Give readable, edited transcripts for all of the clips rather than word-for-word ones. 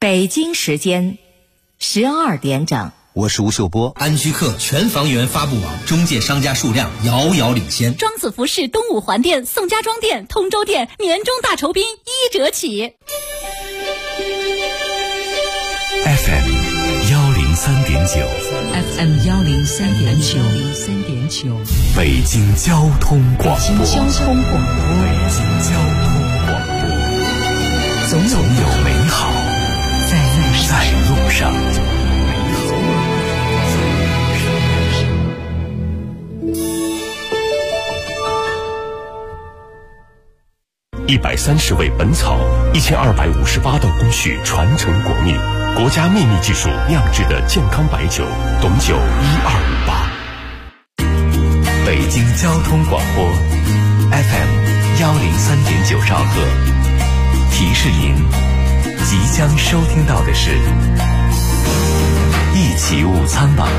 北京时间12点整。 我是吴秀波。 安居客全房源发布网中介商家数量遥遥领先。 庄子服饰东五环店、宋家庄店、通州店年终大酬宾1折起。 FM 103.9 FM 103.9 北京交通广播。 北京交通广播， 总有美好在路上。130味本草，1258道工序传承国秘，国家秘密技术酿制的健康白酒，董酒1258。北京交通广播 FM 103.9兆赫，提示您即将收听到的是一起午餐吧。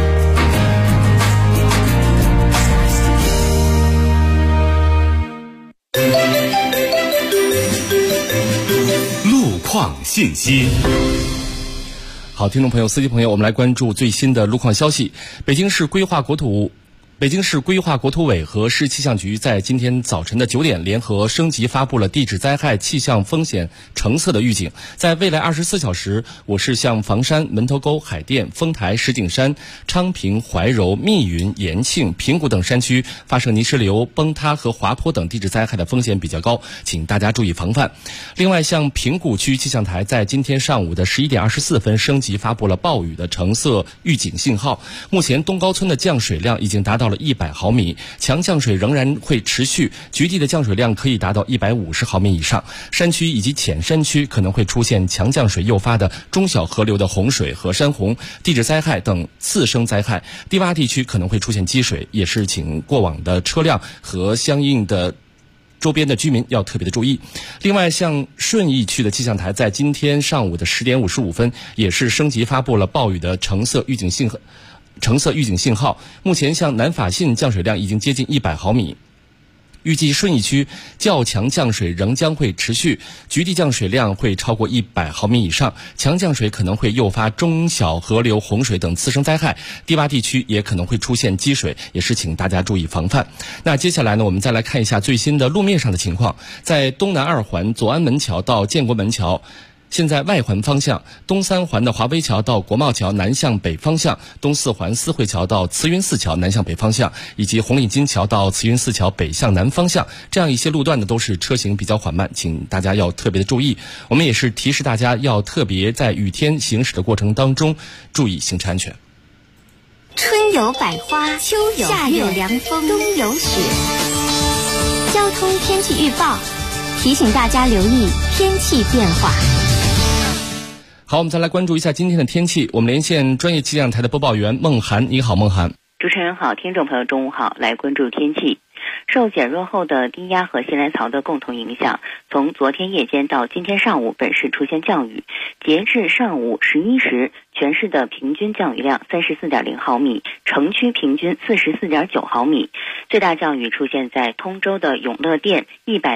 路况信息。 好，听众朋友、司机朋友，我们来关注最新的路况消息。北京市规划国土委和市气象局在今天早晨的9点联合升级发布了地质灾害气象风险橙色的预警。在未来24小时，我市向房山、门头沟、海淀、丰台、石景山、昌平、怀柔、密云、延庆、平谷等山区发生泥石流、崩塌和滑坡等地质灾害的风险比较高，请大家注意防范。另外，向平谷区气象台在今天上午的11点24分升级发布了暴雨的橙色预警信号。目前东高村的降水量已经达到了100毫米，强降水仍然会持续，局地的降水量可以达到150毫米以上。山区以及浅山区可能会出现强降水诱发的中小河流的洪水和山洪、地质灾害等次生灾害。低洼地区可能会出现积水，也是请过往的车辆和相应的周边的居民要特别的注意。另外，像顺义区的气象台在今天上午的10点55分也是升级发布了暴雨的橙色预警信号。目前向南法信降水量已经接近100毫米。预计顺义区较强降水仍将会持续，局地降水量会超过100毫米以上，强降水可能会诱发中小河流洪水等次生灾害，低洼地区也可能会出现积水，也是请大家注意防范。那接下来呢，我们再来看一下最新的路面上的情况。在东南2环左安门桥到建国门桥，现在外环方向，东3环的华威桥到国贸桥南向北方向，东4环思汇桥到慈云寺桥南向北方向，以及红领巾桥到慈云寺桥北向南方向，这样一些路段呢都是车行比较缓慢，请大家要特别的注意。我们也是提示大家要特别在雨天行驶的过程当中注意行车安全。 春有百花，秋有夏有凉风，冬有雪。交通天气预报提醒大家留意天气变化。 好，我们再来关注一下今天的天气。我们连线专业气象台的播报员孟涵。你好，孟涵。 主持人好，听众朋友中午好。来关注天气。受减弱后的低压和西南槽的共同影响，从昨天夜间到今天上午，本市出现降雨。截至上午11时，全市的平均降雨量34.0毫米，城区平均44.9毫米。最大降雨出现在通州的永乐店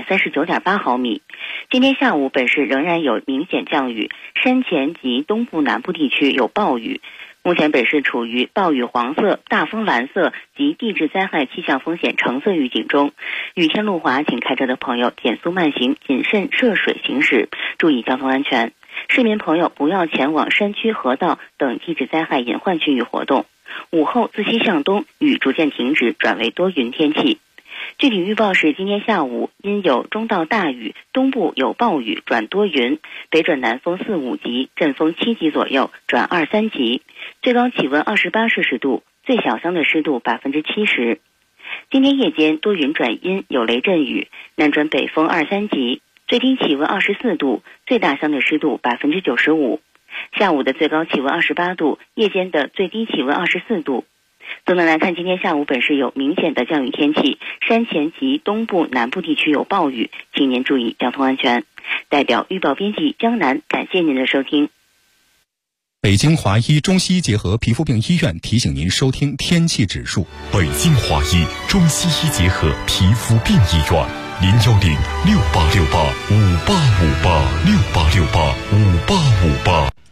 139.8毫米。今天下午，本市仍然有明显降雨，山前及东部南部地区有暴雨。目前本市处于暴雨黄色、大风蓝色及地质灾害气象风险橙色预警中。雨天路滑，请开车的朋友减速慢行，谨慎涉水行驶，注意交通安全。市民朋友不要前往山区、河道等地质灾害隐患区域活动。午后自西向东，雨逐渐停止，转为多云天气。具体预报是，今天下午因有中到大雨，东部有暴雨转多云，北转南风4、5级，阵风7级左右转2、3级，最高气温28摄氏度，最小相对湿度70%。今天夜间多云转阴，有雷阵雨，南转北风2、3级，最低气温24度，最大相对湿度95%。下午的最高气温28度，夜间的最低气温24度。总的来看，今天下午本市有明显的降雨天气，山前及东部南部地区有暴雨，请您注意交通安全。代表预报编辑江南，感谢您的收听。 北京华医中西医结合皮肤病医院提醒您收听天气指数。北京华医中西医结合皮肤病医院，01068685858，68685858。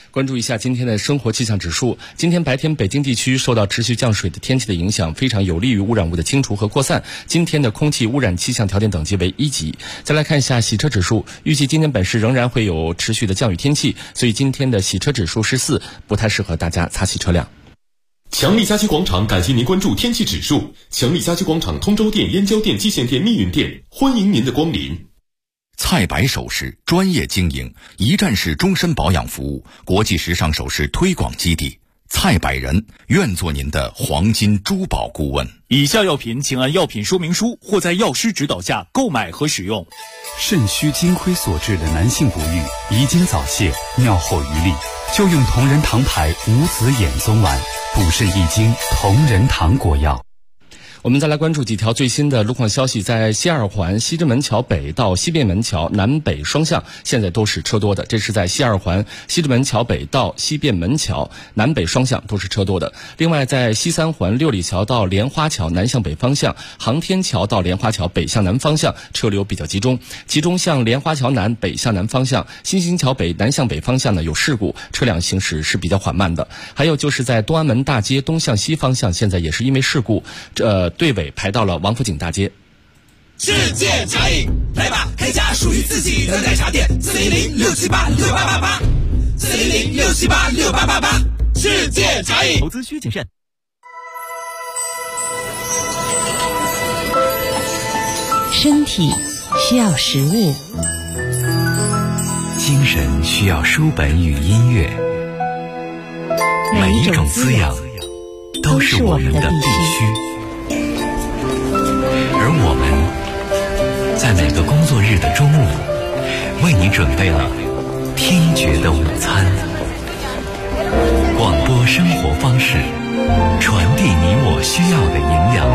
关注一下今天的生活气象指数。今天白天北京地区受到持续降水的天气的影响，非常有利于污染物的清除和扩散。今天的空气污染气象条件等级为1级。再来看一下洗车指数，预计今天本市仍然会有持续的降雨天气，所以今天的洗车指数是4，不太适合大家擦洗车辆。 强力家居广场感谢您关注天气指数。强力家居广场通州店、燕郊店、蓟县店、密云店，欢迎您的光临。 蔡白首饰专业经营，一站式终身保养服务，国际时尚首饰推广基地。蔡百人愿做您的黄金珠宝顾问。 以下药品请按药品说明书或在药师指导下购买和使用。 肾虚金亏所致的男性不育、遗精早泄、尿后余力，就用同仁堂牌无籽眼松丸，补肾益精，同仁堂果药。 我们再来关注几条最新的路况消息。在西二环西直门桥北到西便门桥南北双向现在都是车多的，这是在西二环西直门桥北到西便门桥南北双向都是车多的。另外在西三环六里桥到莲花桥南向北方向，航天桥到莲花桥北向南方向车流比较集中，其中向莲花桥南北向南方向、新兴桥北南向北方向呢有事故，车辆行驶是比较缓慢的。还有就是在东安门大街东向西方向，现在也是因为事故队尾排到了王府井大街。 世界茶饮，来吧，开家属于自己的奶茶店，410-678-6888，410-678-6888，世界茶饮。 投资需谨慎。 身体需要食物， 精神需要书本与音乐，每一种滋养都是我们的必须。而我们在每个工作日的中午，为你准备了听觉的午餐。广播生活方式，传递你我需要的营养。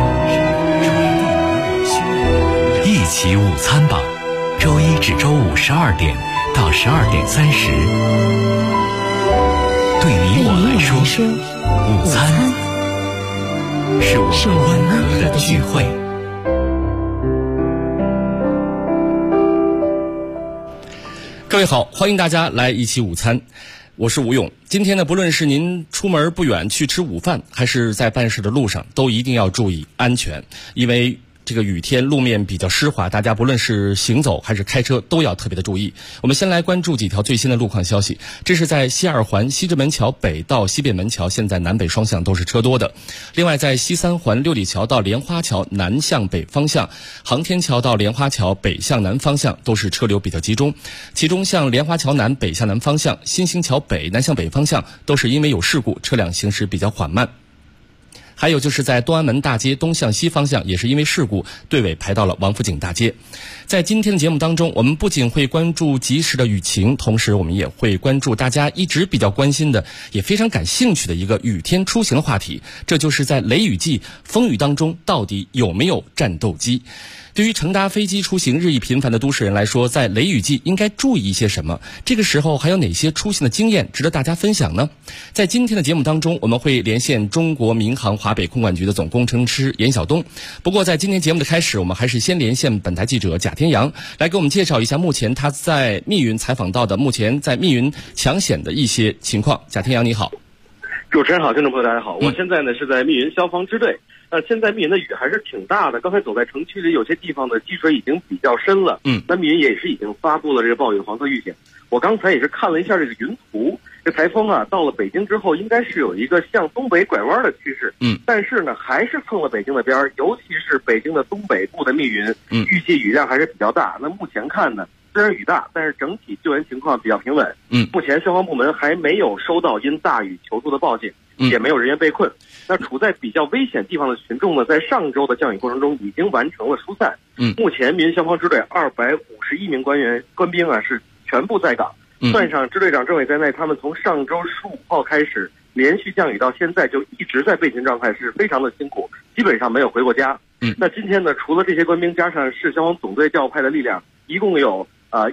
一起午餐吧，周一至周五12点到12点30。对你我来说，午餐是我们温和的聚会。 各位好，欢迎大家来一起午餐，我是吴勇。今天呢，不论是您出门不远去吃午饭，还是在办事的路上，都一定要注意安全，因为这个雨天路面比较湿滑，大家不论是行走还是开车都要特别的注意。我们先来关注几条最新的路况消息。这是在西二环西直门桥北到西便门桥，现在南北双向都是车多的。另外在西三环六里桥到莲花桥南向北方向，航天桥到莲花桥北向南方向都是车流比较集中，其中向莲花桥南北向南方向、新兴桥北南向北方向都是因为有事故，车辆行驶比较缓慢。还有就是在东安门大街东向西方向，也是因为事故，队尾排到了王府井大街。在今天的节目当中，我们不仅会关注及时的雨情，同时我们也会关注大家一直比较关心的，也非常感兴趣的一个雨天出行的话题，这就是在雷雨季风雨当中到底有没有战斗机。对于乘搭飞机出行日益频繁的都市人来说，在雷雨季应该注意一些什么？这个时候还有哪些出行的经验值得大家分享呢？在今天的节目当中，我们会连线中国民航华北空管局的总工程师严晓东。不过在今天节目的开始，我们还是先连线本台记者贾天阳，来给我们介绍一下目前他在密云采访到的目前在密云抢险的一些情况。贾天阳你好。 主持人好，听众朋友大家好，我现在呢是在密云消防支队。现在密云的雨还是挺大的，刚才走在城区里，有些地方的积水已经比较深了。那密云也是已经发布了这个暴雨黄色预警。我刚才也是看了一下这个云图，这台风啊到了北京之后，应该是有一个向东北拐弯的趋势。但是呢，还是蹭了北京的边儿，尤其是北京的东北部的密云，预计雨量还是比较大。那目前看呢，虽然雨大，但是整体救援情况比较平稳。目前消防部门还没有收到因大雨求助的报警，也没有人员被困。那处在比较危险地方的群众呢，在上周的降雨过程中已经完成了疏散。目前密云消防支队251名官兵啊是全部在岗，算上支队长、政委在内，他们从上周15号开始连续降雨到现在就一直在备勤状态，是非常的辛苦，基本上没有回过家。那今天呢，除了这些官兵加上市消防总队调派的力量，一共有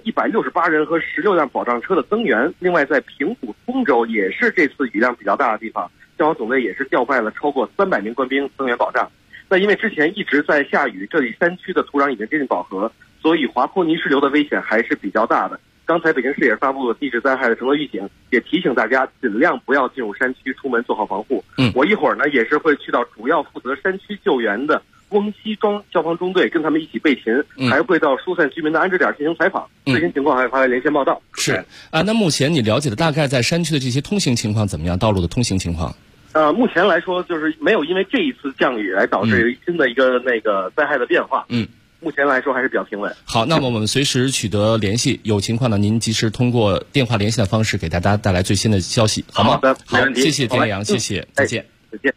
168人和16辆保障车的增援。另外在平谷、通州也是这次雨量比较大的地方，消防总队也是调派了超过300名官兵增援保障。那因为之前一直在下雨，这里山区的土壤已经接近饱和，所以滑坡泥石流的危险还是比较大的。 刚才北京市也发布了地质灾害的承诺预警，也提醒大家尽量不要进入山区，出门做好防护。我一会儿呢也是会去到主要负责山区救援的翁西庄消防中队，跟他们一起备勤，还会到疏散居民的安置点进行采访。最新情况还发来连线报道。 是啊，那目前你了解的大概在山区的这些通行情况怎么样？道路的通行情况？ 目前来说就是没有因为这一次降雨来导致新的一个灾害的变化。目前来说还是比较平稳。 好，那么我们随时取得联系，有情况呢，您及时通过电话联系的方式给大家带来最新的消息，好吗？ 好的， 好，谢谢田阳，谢谢，再见。 再见。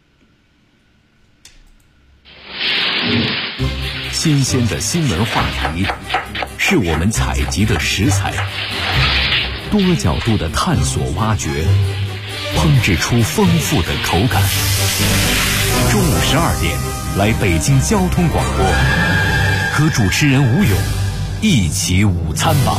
新鲜的新闻话题是我们采集的食材，多角度的探索挖掘，烹制出丰富的口感。中午12点，来北京交通广播，和主持人吴勇一起午餐吧。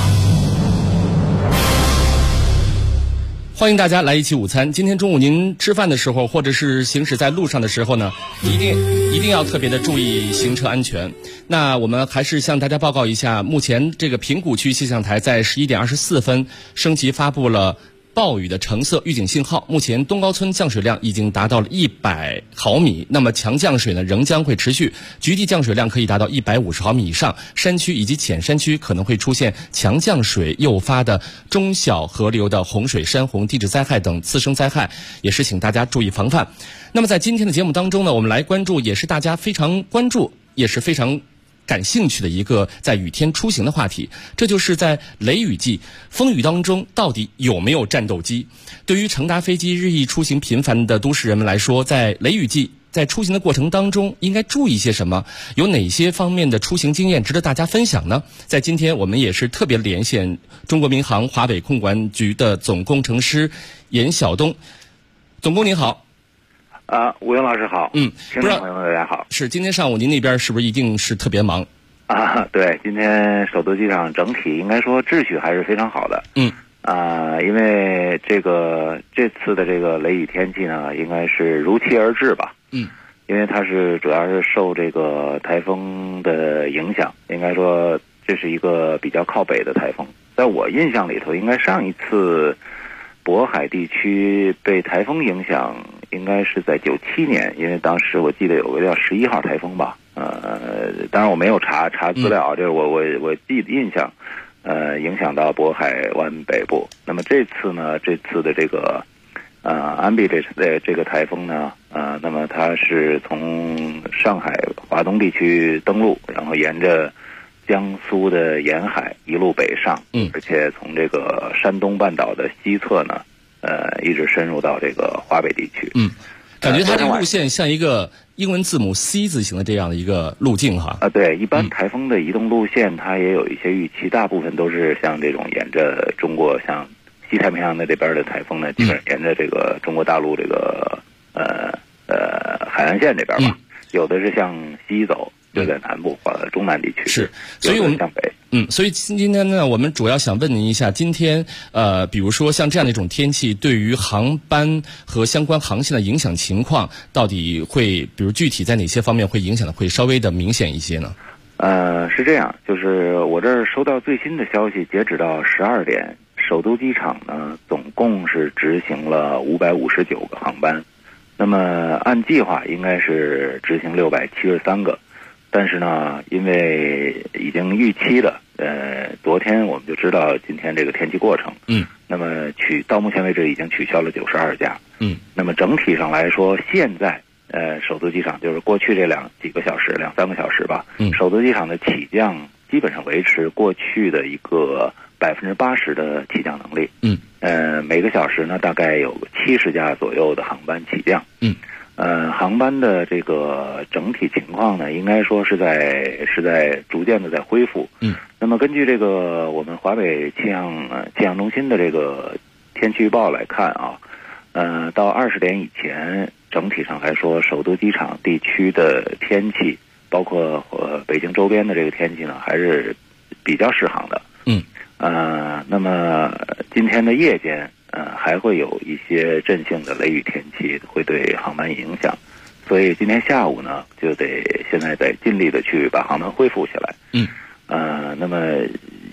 欢迎大家来一起午餐。今天中午您吃饭的时候，或者是行驶在路上的时候呢，一定要特别的注意行车安全。那我们还是向大家报告一下，目前这个平谷区气象台在11点24分升级发布了暴雨的橙色预警信号，目前东高村降水量已经达到了100毫米，那么强降水呢仍将会持续，局地降水量可以达到150毫米以上，山区以及浅山区可能会出现强降水诱发的中小河流的洪水、山洪、地质灾害等次生灾害，也是请大家注意防范。那么在今天的节目当中呢，我们来关注也是大家非常关注也是非常感兴趣的一个在雨天出行的话题，这就是在雷雨季风雨当中到底有没有战斗机。对于乘搭飞机日益出行频繁的都市人们来说，在雷雨季在出行的过程当中应该注意些什么，有哪些方面的出行经验值得大家分享呢？在今天我们也是特别连线中国民航华北控管局的总工程师严晓东。总工您好。 吴勇老师好。听众朋友们大家好。 是，今天上午您那边是不是一定是特别忙？ 对，今天首都机场整体应该说秩序还是非常好的。因为这次的这个雷雨天气呢，应该是如期而至吧。因为它是主要是受这个台风的影响，应该说这是一个比较靠北的台风。在我印象里头，应该上一次渤海地区被台风影响应该是在97年，因为当时我记得有个叫11号台风吧，当然我没有查资料，这是我印象，影响到渤海湾北部。那么这次的这个安比这个台风呢，那么它是从上海华东地区登陆，然后沿着江苏的沿海一路北上，而且从这个山东半岛的西侧呢，一直深入到这个华北地区。 感觉它这个路线像一个英文字母 C 字形的这样的一个路径哈。 对，一般台风的移动路线它也有一些预期，大部分都是像这种沿着中国像西太平洋的这边的台风呢，基本上沿着这个中国大陆这个海岸线这边吧，有的是向西走。就在南部或者中南地区， 是，所以我们向北， 所以今天呢，我们主要想问您一下，今天比如说像这样的一种天气，对于航班和相关航线的影响情况，到底会，比如具体在哪些方面会影响的会稍微的明显一些呢？ 是这样，就是我这儿收到最新的消息，截止到12点，首都机场呢总共是执行了559个航班，那么按计划应该是执行673个。但是呢，因为已经预期了，昨天我们就知道今天这个天气过程，那么到目前为止已经取消了92架，那么整体上来说，现在首都机场就是过去这2-3个小时吧，首都机场的起降基本上维持过去的一个80%的起降能力，每个小时呢大概有70架左右的航班起降，航班的这个整体情况呢，应该说是在逐渐的在恢复。那么根据这个我们华北气象中心的这个天气预报来看啊，到20点以前，整体上来说，首都机场地区的天气，包括北京周边的这个天气呢，还是比较适航的。那么今天的夜间。还会有一些阵性的雷雨天气会对航班影响，所以今天下午呢，就得现在得尽力的去把航班恢复起来。那么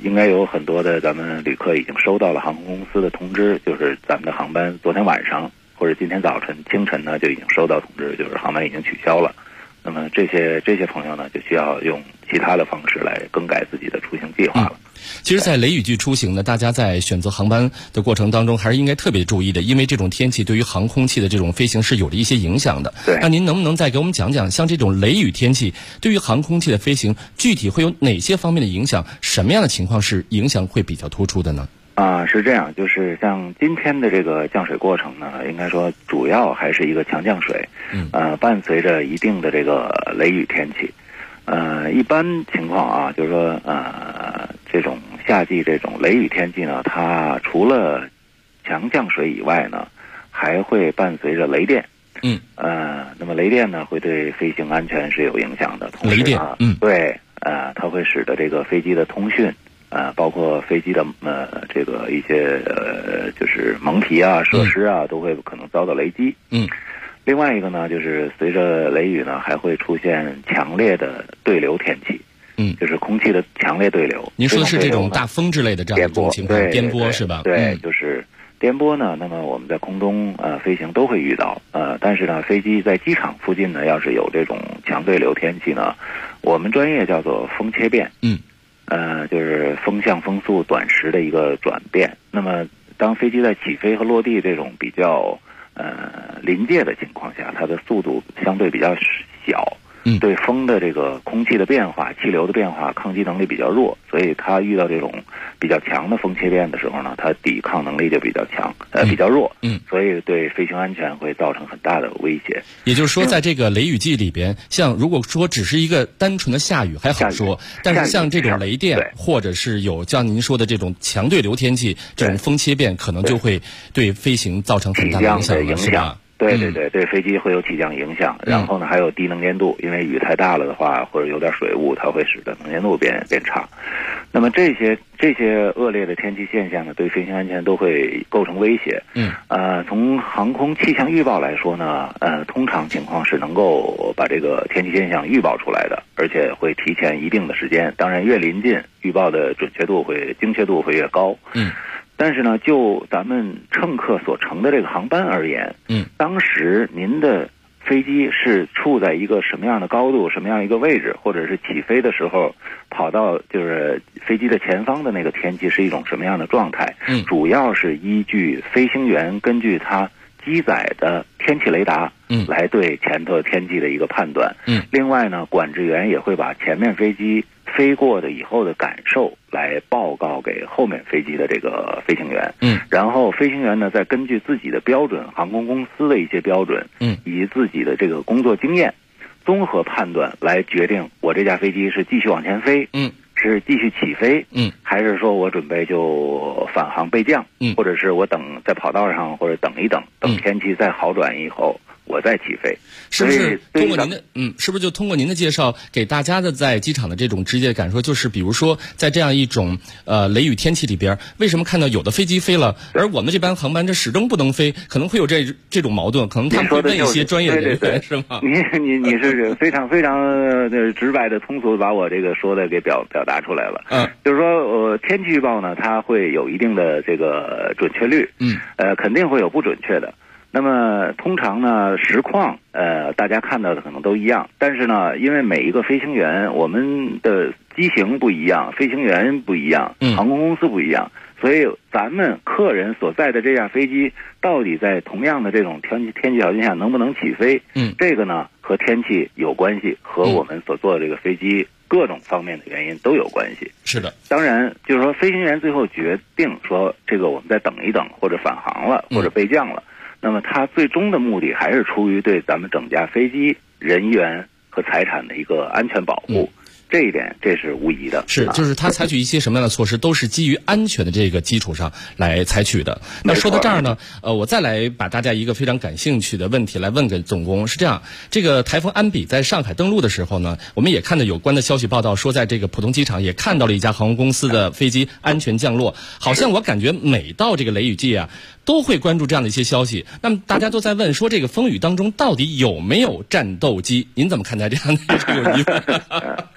应该有很多的咱们旅客已经收到了航空公司的通知，就是咱们的航班昨天晚上或者今天早晨清晨呢就已经收到通知，就是航班已经取消了。那么这些朋友呢，就需要用其他的方式来更改自己的出行计划了。 其实，在雷雨季出行呢，大家在选择航班的过程当中，还是应该特别注意的，因为这种天气对于航空器的这种飞行是有着一些影响的。 对。 那您能不能再给我们讲讲，像这种雷雨天气对于航空器的飞行，具体会有哪些方面的影响？什么样的情况是影响会比较突出的呢？ 是这样，就是像今天的这个降水过程呢，应该说主要还是一个强降水，伴随着一定的这个雷雨天气。一般情况啊，就是说这种夏季这种雷雨天气呢，它除了强降水以外呢，还会伴随着雷电。那么雷电呢，会对飞行安全是有影响的。同时呢，对，它会使得这个飞机的通讯。包括飞机的这个一些就是蒙皮啊、设施啊，都会可能遭到雷击。另外一个呢，就是随着雷雨呢，还会出现强烈的对流天气。就是空气的强烈对流。 您说的是这种大风之类的这样一种情况，颠簸是吧？ 对，就是颠簸呢。那么我们在空中飞行都会遇到。但是呢，飞机在机场附近呢，要是有这种强对流天气呢，我们专业叫做风切变。就是风向风速短时的一个转变。那么当飞机在起飞和落地这种比较临界的情况下，它的速度相对比较小，对风的这个空气的变化、气流的变化抗击能力比较弱，所以它遇到这种比较强的风切变的时候呢，它抵抗能力就比较强，比较弱，所以对飞行安全会造成很大的威胁。 也就是说，在这个雷雨季里边，像如果说只是一个单纯的下雨还好说，但是像这种雷电或者是有像您说的这种强对流天气，这种风切变，可能就会对飞行造成很大的影响，是吧？ 对对对，对飞机会有起降影响。然后呢，还有低能见度，因为雨太大了的话，或者有点水雾，它会使得能见度变差。那么这些恶劣的天气现象呢，对飞行安全都会构成威胁。从航空气象预报来说呢，通常情况是能够把这个天气现象预报出来的，而且会提前一定的时间。当然，越临近，预报的精确度会越高。但是呢，就咱们乘客所乘的这个航班而言，当时您的飞机是处在一个什么样的高度、什么样一个位置，或者是起飞的时候跑到就是飞机的前方的那个天气是一种什么样的状态，主要是依据飞行员根据他机载的天气雷达，来对前头天气的一个判断。另外呢，管制员也会把前面飞机飞过的以后的感受来报告给后面飞机的这个飞行员。然后飞行员呢，再根据自己的标准、航空公司的一些标准，以及自己的这个工作经验，综合判断来决定我这架飞机是继续往前飞，是继续起飞，还是说我准备就返航备降，或者是我等在跑道上，或者等一等，等天气再好转以后我再起飞。 是不是通过您的是不是就通过您的介绍给大家的在机场的这种直接感受，就是比如说在这样一种雷雨天气里边，为什么看到有的飞机飞了，而我们这班航班这始终不能飞，可能会有这种矛盾，可能他们会问一些专业的人员，是吗？ 你是非常非常直白的通俗把我这个说的给表达出来了。就是说天气预报呢，它会有一定的这个准确率，肯定会有不准确的。那么通常呢，实况大家看到的可能都一样，但是呢，因为每一个飞行员我们的机型不一样，飞行员不一样，航空公司不一样，所以咱们客人所在的这架飞机到底在同样的这种天气条件下能不能起飞，这个呢和天气有关系，和我们所坐的这个飞机各种方面的原因都有关系。 是的， 当然就是说飞行员最后决定说这个我们再等一等，或者返航了，或者备降了，那么它最终的目的还是出于对咱们整架飞机人员和财产的一个安全保护。这一点这是无疑的， 就是他采取一些什么样的措施，都是基于安全的这个基础上来采取的。那说到这儿呢，我再来把大家一个非常感兴趣的问题来问给总工。是这样，这个台风安比在上海登陆的时候呢，我们也看到有关的消息报道说，在这个浦东机场也看到了一家航空公司的飞机安全降落。好像我感觉每到这个雷雨季啊，都会关注这样的一些消息。那么大家都在问说，这个风雨当中到底有没有战斗机？您怎么看待这样的一个疑问？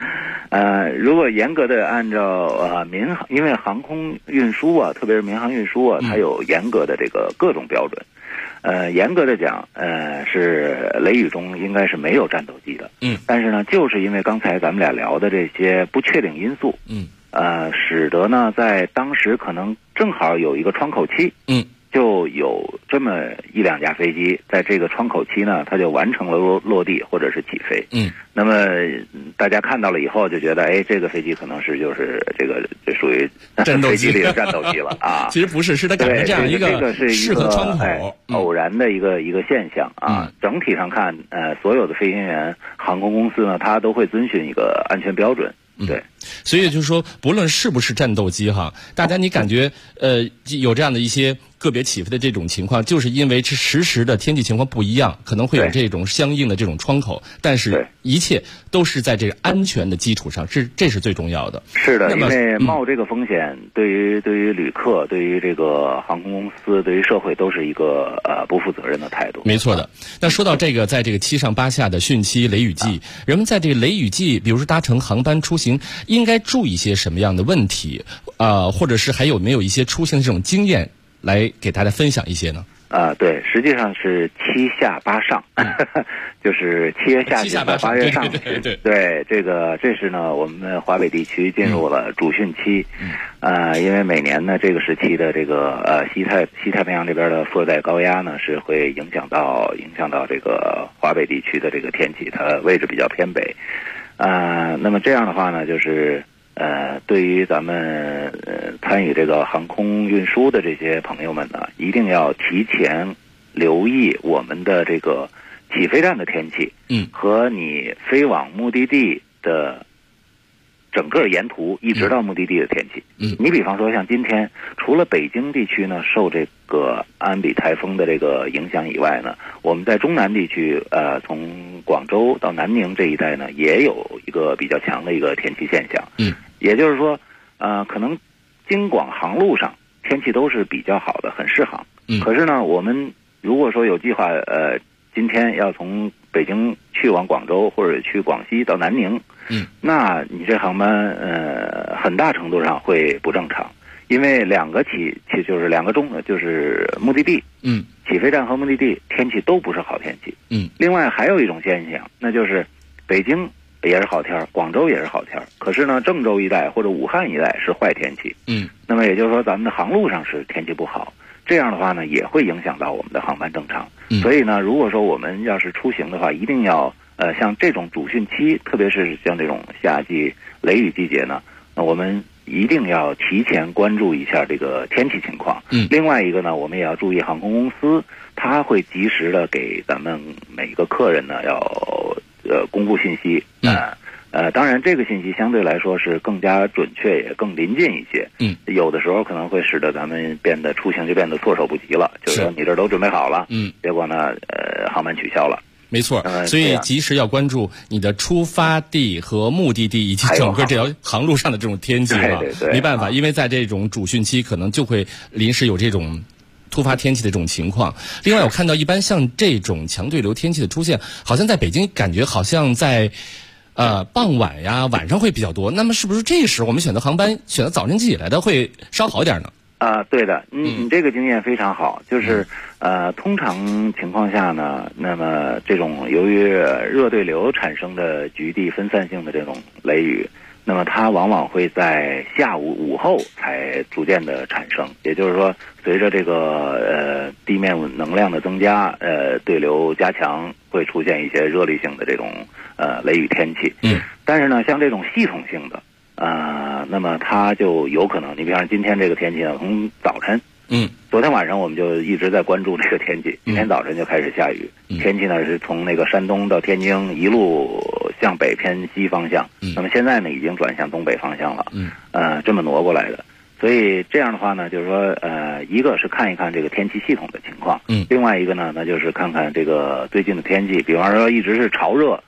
如果严格的按照因为航空运输啊，特别是民航运输啊，它有严格的这个各种标准。严格的讲，是雷雨中应该是没有战斗机的。但是呢，就是因为刚才咱们俩聊的这些不确定因素，使得呢，在当时可能正好有一个窗口期，就有这么1、2架飞机在这个窗口期呢，它就完成了落地或者是起飞。那么大家看到了以后就觉得，哎，这个飞机可能是就是这属于飞机里的战斗机了啊。 其实不是，是它赶上这样一个适合窗口， 偶然的一个现象啊。整体上看，所有的飞行员、航空公司呢，它都会遵循一个安全标准。对， 所以就是说，不论是不是战斗机哈，大家你感觉有这样的一些个别起飞的这种情况，就是因为实时的天气情况不一样，可能会有这种相应的这种窗口，但是一切都是在这个安全的基础上，这是最重要的。 是的，因为冒这个风险，对于旅客、对于这个航空公司、对于社会都是一个不负责任的态度。 没错的。那说到这个，在这个7上8下的汛期雷雨季，人们在这个雷雨季，比如说搭乘航班出行，应该注意一些什么样的问题？或者是还有没有一些出行的这种经验来给大家分享一些呢？ 对，实际上是7下8上，就是7月下旬到8月上旬。对，这是呢，我们华北地区进入了主汛期。因为每年呢，这个时期的这个西太平洋这边的副热带高压呢，是会影响到这个华北地区的这个天气，它位置比较偏北。那么这样的话呢，就是对于咱们参与这个航空运输的这些朋友们呢，一定要提前留意我们的这个起飞站的天气，和你飞往目的地的整个沿途一直到目的地的天气。你比方说像今天，除了北京地区呢受这个安比台风的这个影响以外呢，我们在中南地区从广州到南宁这一带呢，也有一个比较强的一个天气现象。也就是说，可能京广航路上天气都是比较好的，很适航。可是呢，我们如果说有计划，今天要从北京去往广州或者去广西到南宁，那你这航班很大程度上会不正常，因为就是两个就是目的地，起飞站和目的地天气都不是好天气。另外还有一种现象，那就是北京也是好天，广州也是好天，可是呢，郑州一带或者武汉一带是坏天气。那么也就是说，咱们的航路上是天气不好，这样的话呢，也会影响到我们的航班正常。所以呢，如果说我们要是出行的话，一定要像这种主汛期，特别是像这种夏季雷雨季节呢，我们一定要提前关注一下这个天气情况。另外一个呢，我们也要注意航空公司，它会及时的给咱们每个客人呢要公布信息。当然这个信息相对来说是更加准确，也更临近一些。有的时候可能会使得咱们出行就变得措手不及了，就是说你这都准备好了，结果呢航班取消了。 没错，所以及时要关注你的出发地和目的地以及整个这条航路上的这种天气了。没办法，因为在这种主汛期可能就会临时有这种突发天气的这种情况。另外我看到一般像这种强对流天气的出现，好像在北京感觉好像在傍晚呀晚上会比较多，那么是不是这时我们选择航班选择早晨起来的会稍好一点呢？ 对的，你这个经验非常好，就是通常情况下呢，那么这种由于热对流产生的局地分散性的这种雷雨，那么它往往会在下午午后才逐渐的产生，也就是说，随着这个地面能量的增加，对流加强，会出现一些热力性的这种雷雨天气。但是呢，像这种系统性的那么它就有可能，你比方说今天这个天气呢，从早晨，昨天晚上我们就一直在关注这个天气，今天早晨就开始下雨，天气呢是从那个山东到天津一路向北偏西方向，那么现在呢已经转向东北方向了，这么挪过来的。所以这样的话呢，就是说一个是看一看这个天气系统的情况，另外一个呢，那就是看看这个最近的天气，比方说一直是潮热，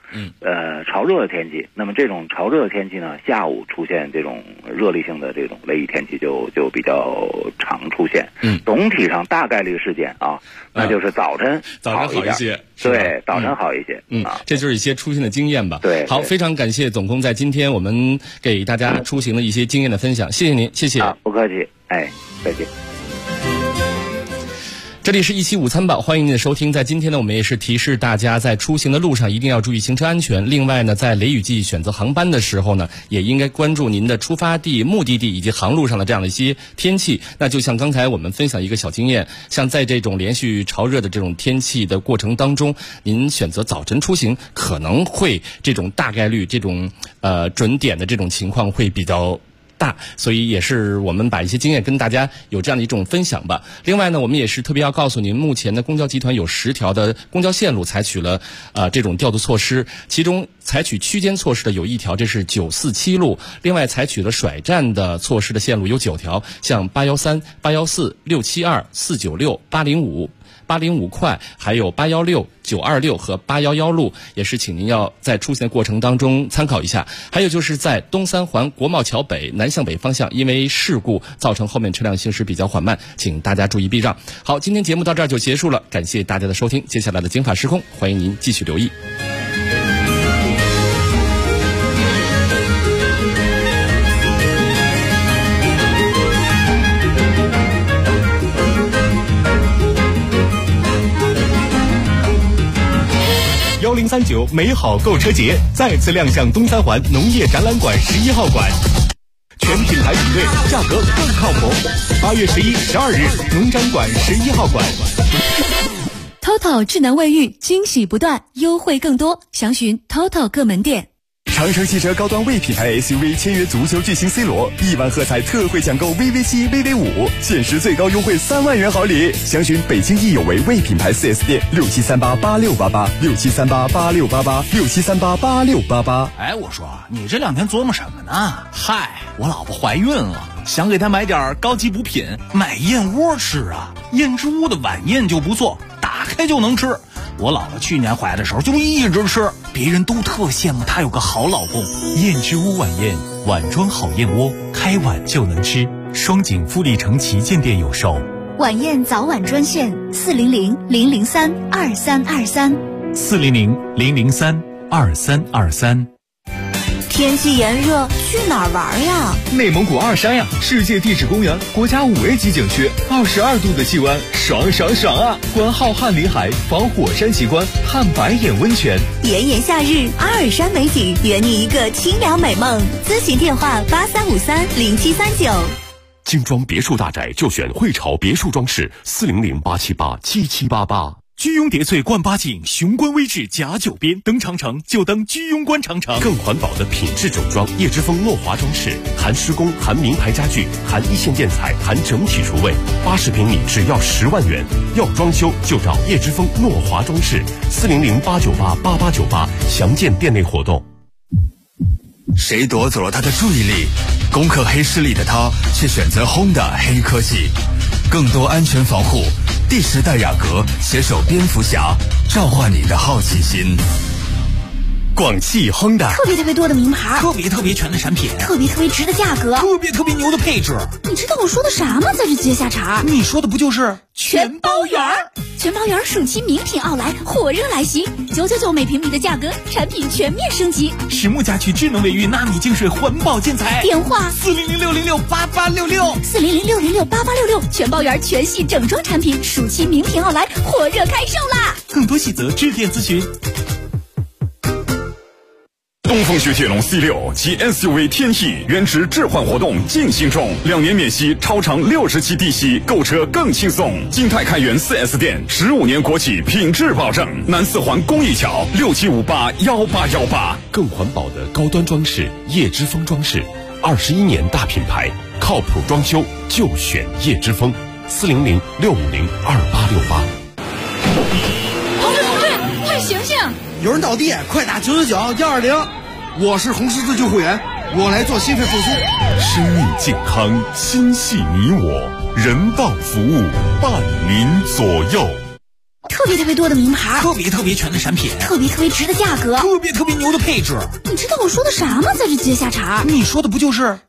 潮热的天气。那么这种潮热的天气呢，下午出现这种热力性的这种雷雨天气就比较常出现。总体上大概率事件啊，那就是早晨好一些，对，早晨好一些。 这就是一些出行的经验吧。 对， 好，非常感谢总工在今天我们给大家出行的一些经验的分享，谢谢您，谢谢。 不客气，再见。 这里是一期午餐吧，欢迎您的收听。在今天呢，我们也是提示大家在出行的路上一定要注意行车安全。另外呢，在雷雨季选择航班的时候呢，也应该关注您的出发地、目的地以及航路上的这样的一些天气。那就像刚才我们分享一个小经验，像在这种连续潮热的这种天气的过程当中，您选择早晨出行，可能会这种大概率这种准点的这种情况会比较大，所以也是我们把一些经验跟大家有这样的一种分享吧。另外呢，我们也是特别要告诉您，目前的公交集团有10条的公交线路采取了这种调度措施，其中采取区间措施的有1条，这是947路。另外采取了甩站的措施的线路有9条，像813、814、672、496、805快，还有816、926和811路，也是请您要在出行的过程当中参考一下。还有就是在东三环国贸桥北南向北方向，因为事故造成后面车辆行驶比较缓慢，请大家注意避让。好，今天节目到这儿就结束了，感谢大家的收听。接下来的警法时空，欢迎您继续留意。 1039美好购车节再次亮相东三环农业展览馆11号馆，全品牌比对，价格更靠谱。8月11、12日，农展馆11号馆。 TOTO 智能卫浴，惊喜不断，优惠更多，详询 TOTO 各门店。 长城汽车高端魏品牌 SUV 签约足球巨星 C 罗，1万喝彩特惠抢购 VV7、VV5，限时最高优惠3万元好礼。详询北京易有为魏品牌 4S 店67388688，67388688，67388688。 哎，我说你这2天琢磨什么呢？嗨，我老婆怀孕了，想给她买点高级补品，买燕窝吃啊。燕之屋的晚宴就不错，打开就能吃。我姥姥去年怀的时候就一直吃，别人都特羡慕她有个好老公。 燕之屋晚宴，碗装好燕窝，开碗就能吃。双井富力城旗舰店有售。 晚宴早晚专线 400-003-2323，400-003-2323。 天气炎热，去哪儿玩呀？ 内蒙古二山呀，世界地质公园，国家5A级景区，22度的气温，爽爽爽啊！观浩瀚林海，访火山奇观，探白眼温泉。 炎炎夏日，阿尔山美景，圆你一个清凉美梦。咨询电话83530739。 精装别墅大宅就选汇潮别墅装饰，400-878-7788。 居庸叠翠冠八景，雄关威志甲9边，登长城就登居庸关长城。 更环保的品质整装，叶之峰诺华装饰，含施工，含名牌家具，含一线建材，含整体厨卫，80平米只要10万元。要装修就找叶之峰诺华装饰，400-898-8898，详见店内活动。 谁夺走了他的注意力？攻克黑势力的他，却选择 Honda 黑科技，更多安全防护。第10代雅阁携手蝙蝠侠，召唤你的好奇心。广汽 Honda， 特别多的名牌， 特别全的产品， 特别值的价格， 特别牛的配置。 你知道我说的啥吗？在这接下茬， 你说的不就是全包圆？ 全包圆暑期名品奥莱火热来袭，999每平米的价格，产品全面升级。 实木家居智能卫浴纳米净水环保建材， 电话 400-606-8866，400-606-8866， 全包圆全系整装产品，暑期名品奥莱火热开售啦！ 更多细则致电咨询。 东风雪铁龙 C6 及 SUV 天翼原值置换活动进行中，2年免息，超长60期低息，购车更轻松。金泰开元 4S 店，15年国企品质保证。南4环公益桥67581818。 更环保的高端装饰，叶之峰装饰，21年大品牌，靠谱装修就选叶之峰，400-650-2868。 同志，快醒醒！ 有人倒地，快打999-120。我是红十字救护员，我来做心肺复苏。 生命健康，心系你我，人道服务，伴您左右。 特别特别多的名牌， 特别特别全的产品， 特别特别值的价格， 特别特别牛的配置。 你知道我说的啥吗？在这接下茬， 你说的不就是